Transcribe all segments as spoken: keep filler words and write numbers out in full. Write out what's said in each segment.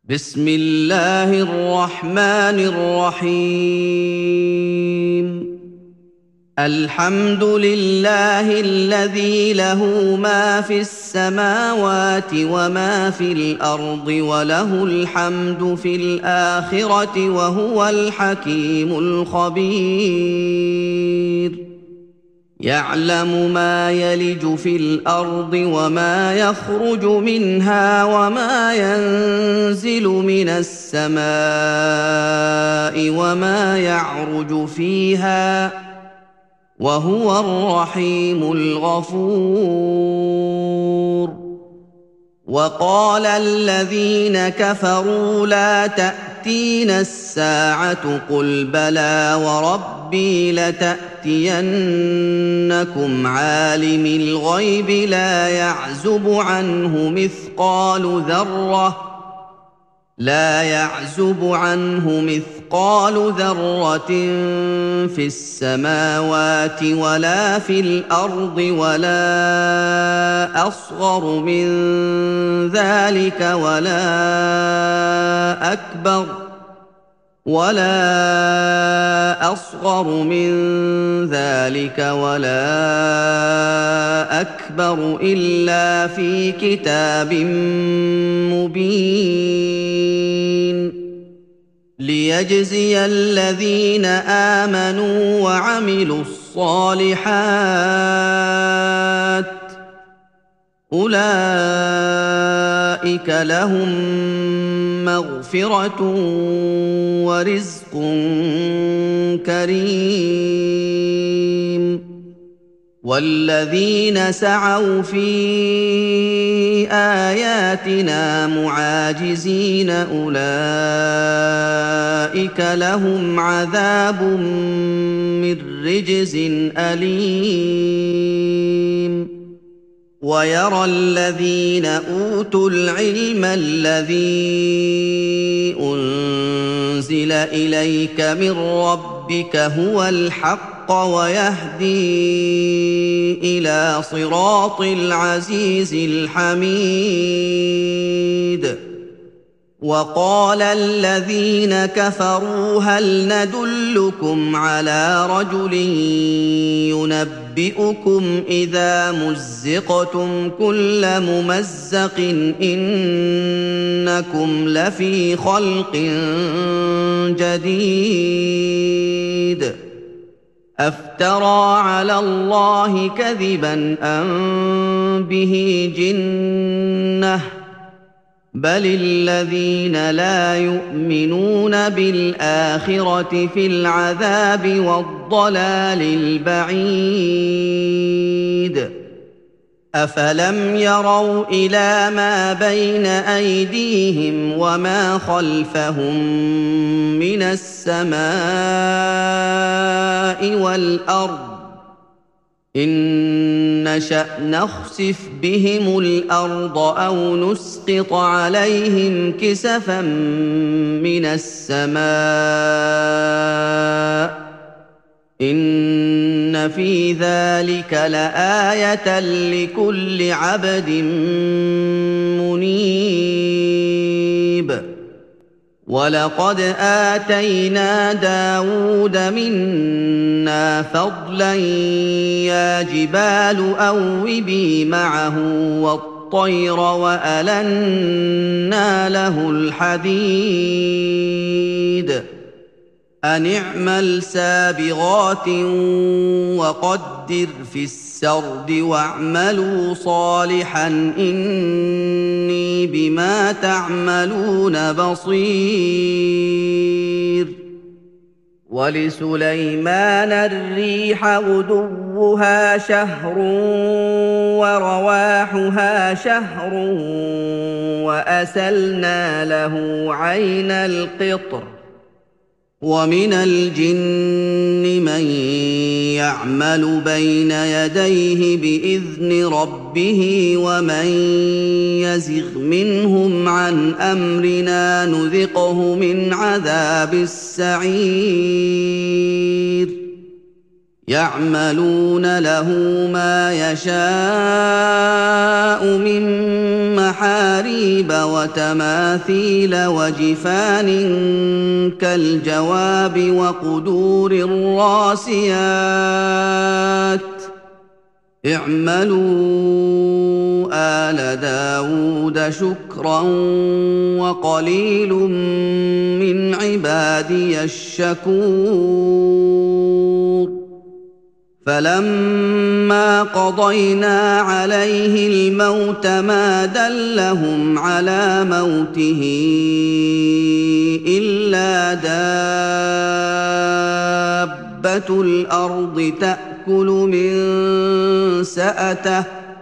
بسم الله الرحمن الرحيم. الحمد لله الذي له ما في السماوات وما في الأرض وله الحمد في الآخرة وهو الحكيم الخبير. يعلم ما يلج في الأرض وما يخرج منها وما ينزل من السماء وما يعرج فيها وهو الرحيم الغفور. وقال الذين كفروا لا تأتينا الساعة قل بلى وربي لتأتينكم عالم الغيب لا يعزب عنه مثقال ذرة لا يعزب عنه مثقال ذرة في السماوات ولا في الأرض ولا أصغر من ذلك ولا أكبر ولا أصغر من ذلك ولا أكبر إلا في كتاب مبين. ليجزي الذين آمنوا وعملوا الصالحات أولئك لهم مغفرة ورزق كريم. والذين سعوا في آياتنا معاجزين أولئك لهم عذاب من رجز أليم. ويرى الذين أوتوا العلم الذي أنزل إليك من ربك هو الحق ويهدي إلى صراط العزيز الحميد. وقال الذين كفروا هل ندلكم على رجل ينبئكم إذا مزقتم كل ممزق إنكم لفي خلق جديد. أفترى على الله كذبا أم به جنة بل الذين لا يؤمنون بالآخرة في العذاب والضلال البعيد. أفلم يروا إلى ما بين أيديهم وما خلفهم من السماء والأرض إن نشأ نخسف بهم الأرض أو نسقط عليهم كسفا من السماء إن في ذلك لآية لكل عبد منيب. ولقد آتينا داود منا فضلا يا جبال أوبي معه والطير وألنا له الحديد أن اعمل سابغات وقدر في السرد واعملوا صالحا إني بما تعملون بصير. ولسليمان الريح غدوها شهر ورواحها شهر وأسلنا له عين القطر. ومن الجن من يعمل بين يديه بإذن ربه ومن يزغ منهم عن أمرنا نذقه من عذاب السعير. يعملون له ما يشاء من محاريب وتماثيل وجفان كالجواب وقدور الراسيات اعملوا آل داود شكرا وقليل من عبادي الشكور فلما قضينا عليه الموت ما دلهم على موته إلا دابة الأرض تأكل من سأته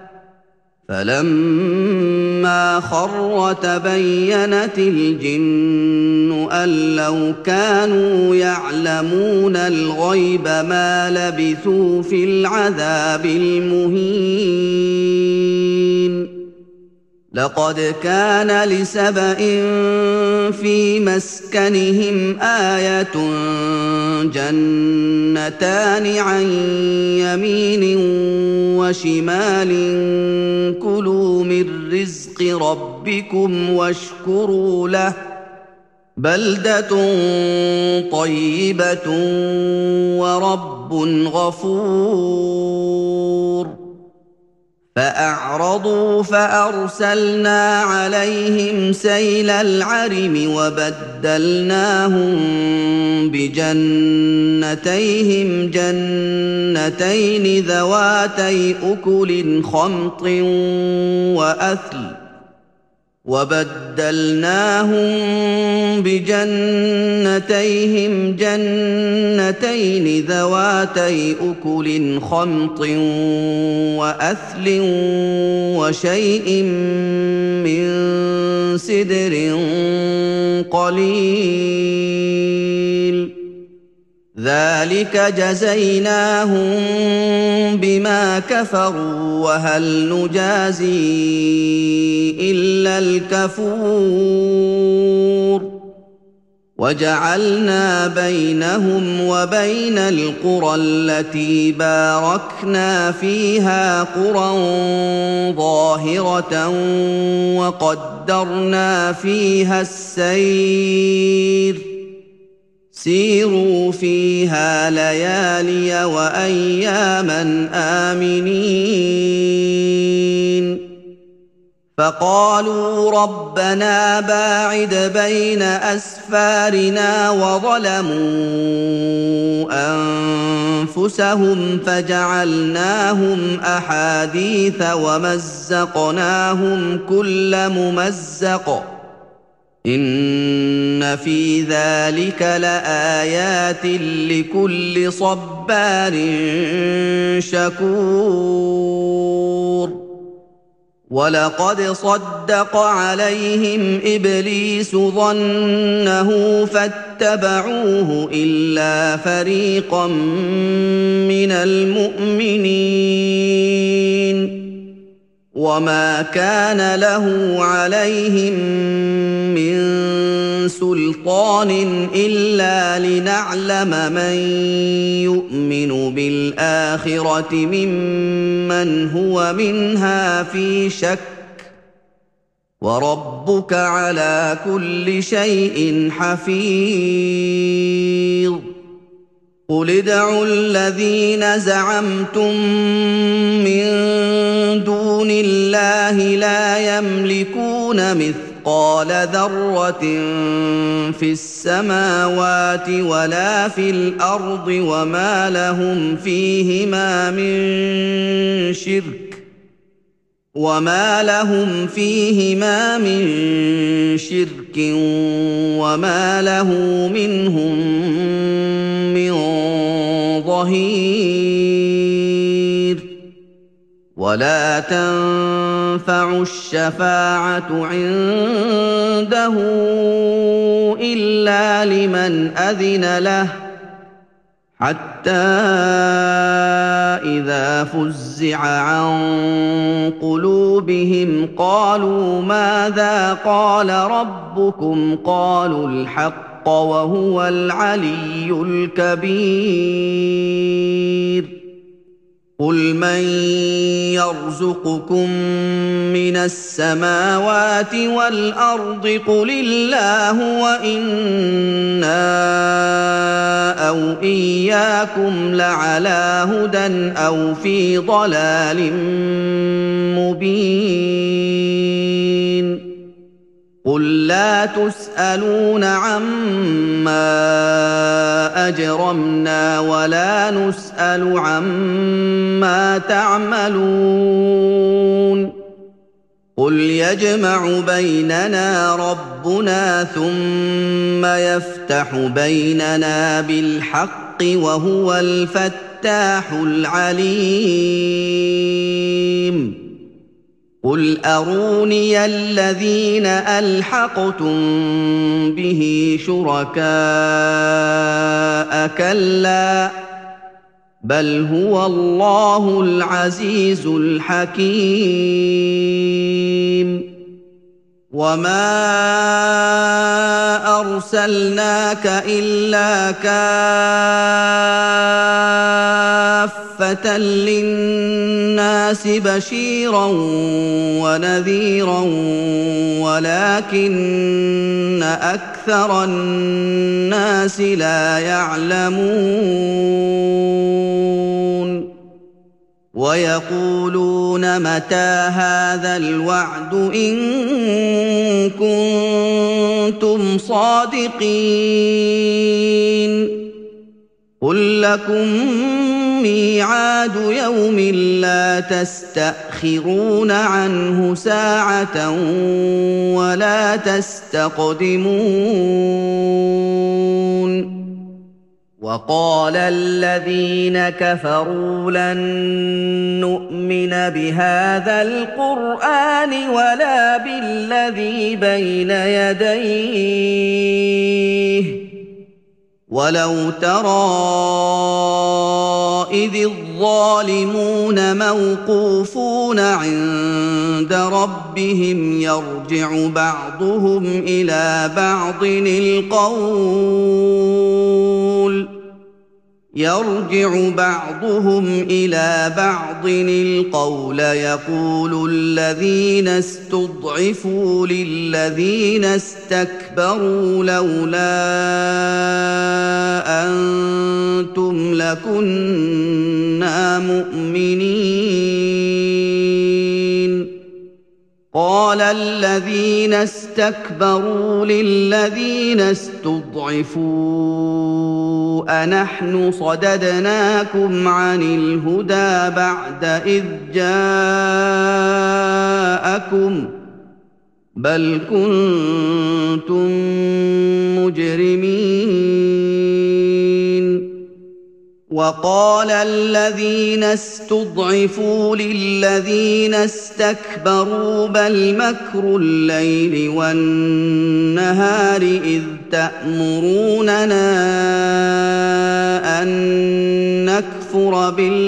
فلما خر تبينت الجن أن لو كانوا يعلمون الغيب ما لبثوا في العذاب المهين لقد كان لسبإ في مسكنهم آية جنتان عن يمين وشمال كلوا من رزق ربكم واشكروا له بلدة طيبة ورب غفور فأعرضوا فأرسلنا عليهم سيل العرم وبدلناهم بجنتيهم جنتين ذواتي أكل خمط وأثل وبدلناهم بجنتيهم جنتين ذواتي أكل خمط وأثل وشيء من سدر قليل ذلك جزيناهم بما كفروا وهل نجازي إلا الكفور وجعلنا بينهم وبين القرى التي باركنا فيها قرى ظاهرة وقدرنا فيها السير سيروا فيها ليالي وأياما آمنين فقالوا ربنا باعد بين أسفارنا وظلموا أنفسهم فجعلناهم أحاديث ومزقناهم كل ممزق إن في ذلك لآيات لكل صبار شكور ولقد صدق عليهم إبليس ظنه فاتبعوه إلا فريقا من المؤمنين وما كان له عليهم من سلطان إلا لنعلم من يؤمن بالآخرة ممن هو منها في شك وربك على كل شيء حفيظ قل ادعوا الذين زعمتم من دون الله لا يملكون مثقال ذرة في السماوات ولا في الأرض وما لهم فيهما من شرك وما لهم فيهما من شرك وما له منهم من ظهير ولا تنفع الشفاعة عنده إلا لمن أذن له حتى إذا فزع عن قلوبهم قالوا ماذا قال ربكم قالوا الحق وهو العلي الكبير قل من يرزقكم من السماوات والأرض قل الله وإنا أو إياكم لعلى هدى أو في ضلال مبين قل لا تسألون عما أجرمنا ولا نسأل عما تعملون قل يجمع بيننا ربنا ثم يفتح بيننا بالحق وهو الفتاح العليم قل أروني الذين ألحقتم به شركاء كلا بل هو الله العزيز الحكيم وما أرسلناك إلا كافة للناس بشيرا ونذيرا ولكن أكثر الناس لا يعلمون ويقولون متى هذا الوعد إن كنتم صادقين قل لكم ميعاد يوم لا تستأخرون عنه ساعة ولا تستقدمون وقال الذين كفروا لن نؤمن بهذا القرآن ولا بالذي بين يديه ولو ترى إذ الظالمون موقوفون عند ربهم يرجع بعضهم إلى بعض القول يرجع بعضهم إلى بعض القول يقول الذين استضعفوا للذين استكبروا لولا أنتم لكنا مؤمنين قال الذين استكبروا للذين استضعفوا أنحن صددناكم عن الهدى بعد إذ جاءكم بل كنتم مجرمين وقال الذين استضعفوا للذين استكبروا بل مكر الليل والنهار إذ تأمروننا أن نكفر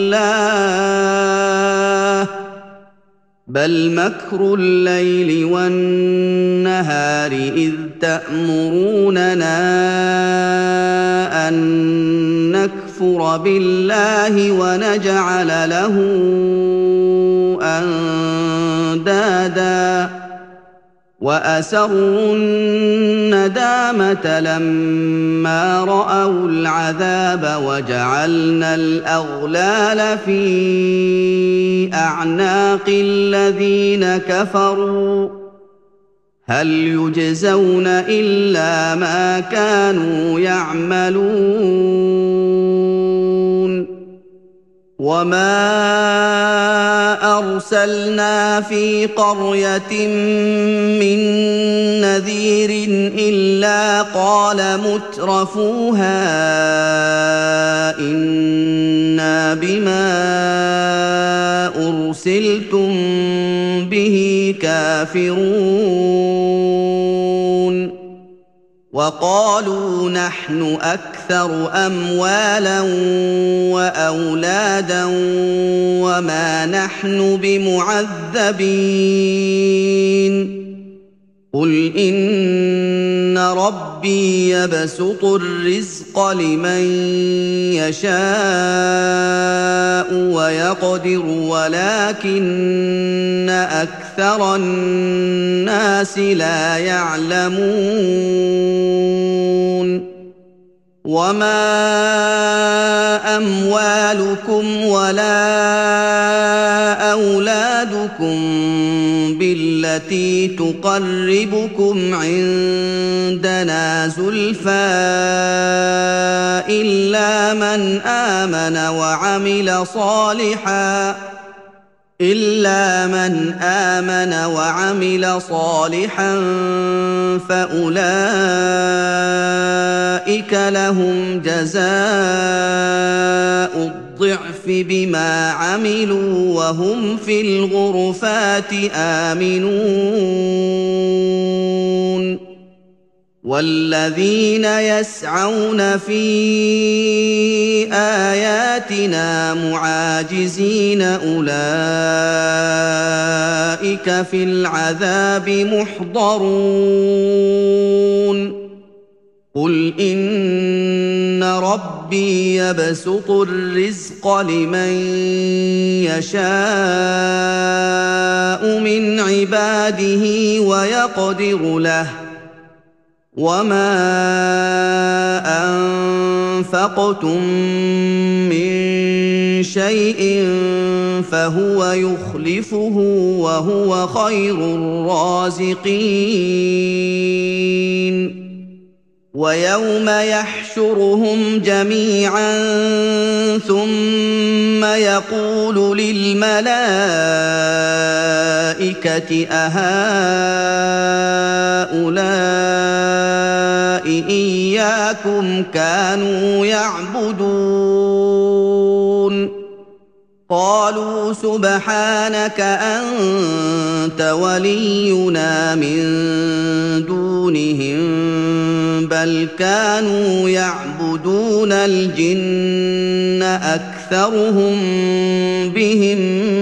بالله بل مكر الليل والنهار إذ تأمروننا أن نكفر بالله ونجعل له أندادا وأسروا الندامة لما رأوا العذاب وجعلنا الأغلال في أعناق الذين كفروا هل يجزون إلا ما كانوا يعملون وما أرسلنا في قرية من نذير إلا قال مترفوها إنا بما أرسلتم به كافرون وقالوا نحن أكثر أموالا وأولادا وما نحن بمعذبين قل إن ربي ربي يبسط الرزق لمن يشاء ويقدر ولكن أكثر الناس لا يعلمون وما أموالكم ولا أولادكم بالتي تقربكم عندنا زلفى إلا من آمن وعمل صالحاً إلا من آمن وعمل صالحا فأولئك لهم جزاء الضعف بما عملوا وهم في الغرفات آمنون والذين يسعون في آياتنا معاجزين أولئك في العذاب محضرون قل إن ربي يبسط الرزق لمن يشاء من عباده ويقدر له وما أنفقتم من شيء فهو يخلفه وهو خير الرازقين ويوم يحشرهم جميعا ثم يقول للملائكة أهؤلاء إياكم كانوا يعبدون قالوا سبحانك أنت ولينا من دونهم بل كانوا يعبدون الجن أكثرهم بهم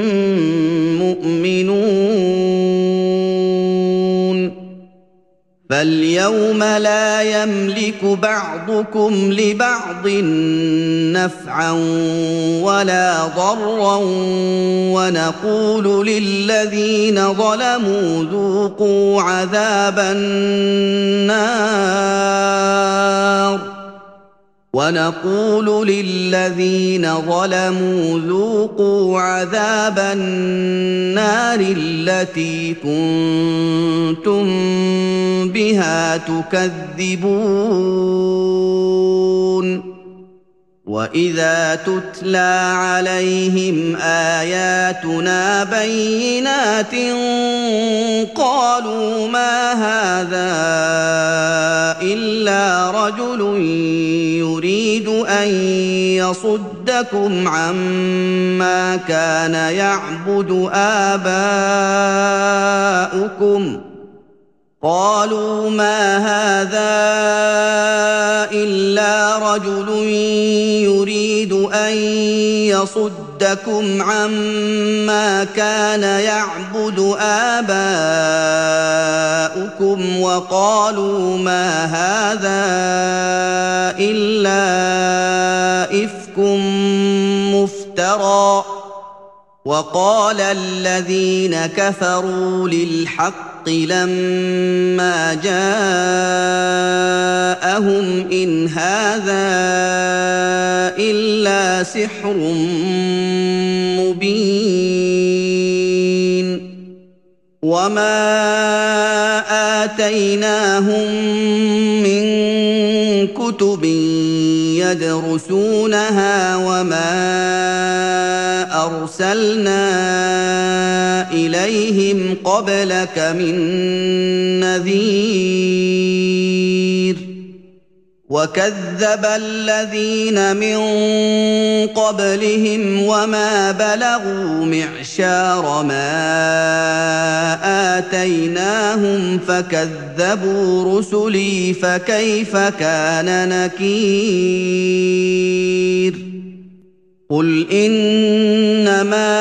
مؤمنون فاليوم لا يملك بعضكم لبعض نفعا ولا ضرا ونقول للذين ظلموا ذوقوا عذاب النار ونقول للذين ظلموا ذوقوا عذاب النار التي كنتم بها تكذبون وإذا تتلى عليهم آياتنا بينات قالوا ما هذا إلا رجل يريد أن يصدكم عما كان يعبد آباؤكم قالوا ما هذا إلا رجل يريد أن يصدكم عما كان يعبد آباؤكم وقالوا ما هذا إلا إفك مفترى وقال الذين كفروا للحق لما جاءهم إن هذا إلا سحر مبين وما آتيناهم من كتب يدرسونها وما أرسلنا إليهم قبلك من نذير وكذب الذين من قبلهم وما بلغوا معشار ما آتيناهم فكذبوا رسلي فكيف كان نكير قل إنما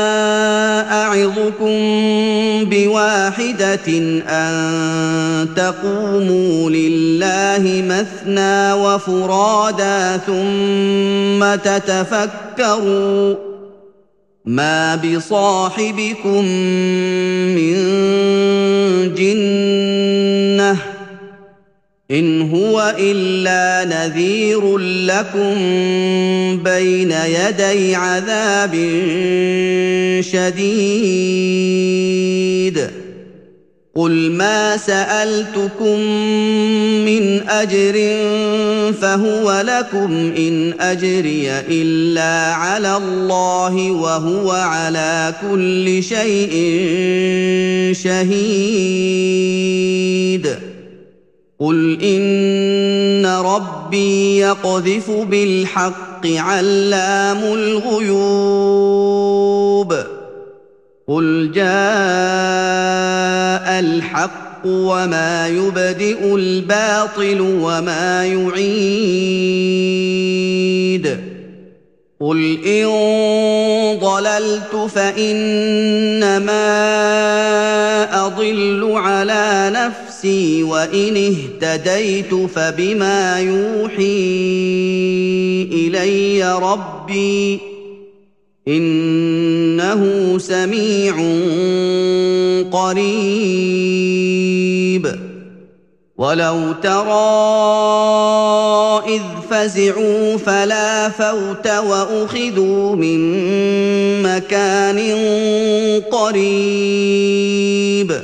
أعظكم بواحدة أن تقوموا لله مثنى وفرادا ثم تتفكروا ما بصاحبكم من جنة إن هو إلا نذير لكم بين يدي عذاب شديد قل ما سألتكم من أجر فهو لكم إن أجري إلا على الله وهو على كل شيء شهيد قل إن ربي يقذف بالحق علام الغيوب قل جاء الحق وما يبدئ الباطل وما يعيد قل إن ضللت فإنما أضل على نفسي وإن اهتديت فبما يوحي إلي ربي إنه سميع قريب ولو ترى إذ فزعوا فلا فوت وأخذوا من مكان قريب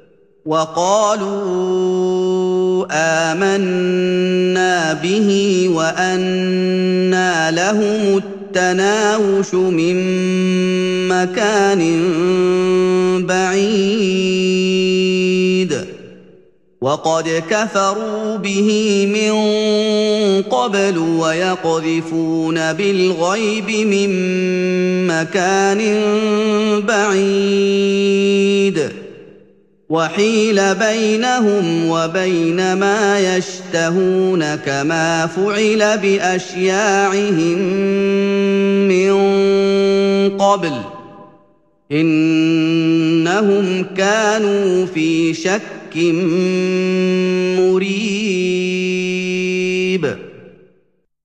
وقالوا آمنا به وأنى لهم التناوش من مكان بعيد وقد كفروا به من قبل ويقذفون بالغيب من مكان بعيد وحيل بينهم وبين ما يشتهون كما فعل بأشياعهم من قبل إنهم كانوا في شك مريب